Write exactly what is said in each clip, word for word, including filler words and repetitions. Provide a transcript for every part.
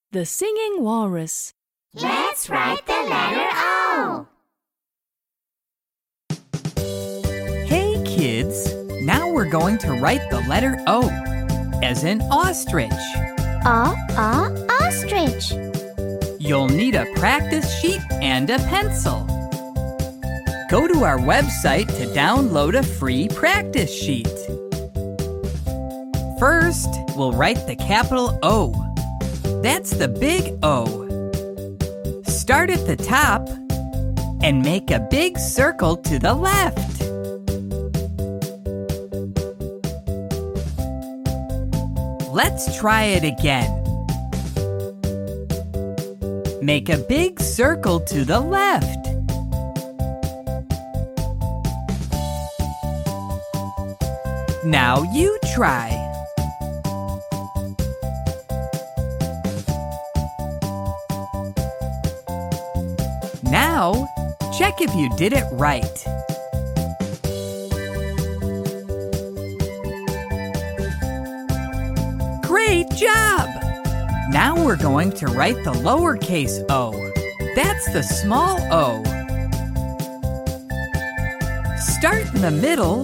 The Singing Walrus. Let's write the letter O. Hey kids, now we're going to write the letter O, as in ostrich. O, O, ostrich. You'll need a practice sheet and a pencil. Go to our website to download a free practice sheet. First, we'll write the capital O. That's the big O. Start at the top and make a big circle to the left. Let's try it again. Make a big circle to the left. Now you try. Now, check if you did it right. Great job! Now we're going to write the lowercase o. That's the small o. Start in the middle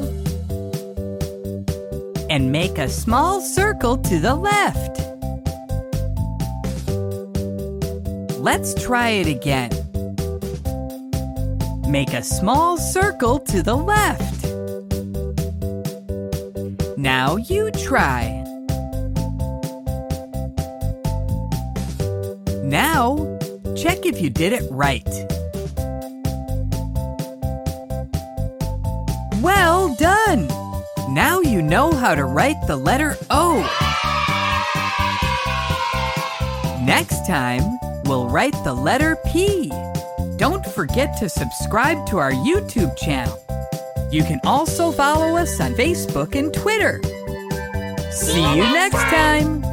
and make a small circle to the left. Let's try it again. Make a small circle to the left. Now you try. Now, check if you did it right. Well done! Now you know how to write the letter O. Next time, we'll write the letter P. Don't forget to subscribe to our YouTube channel. You can also follow us on Facebook and Twitter. See you next time!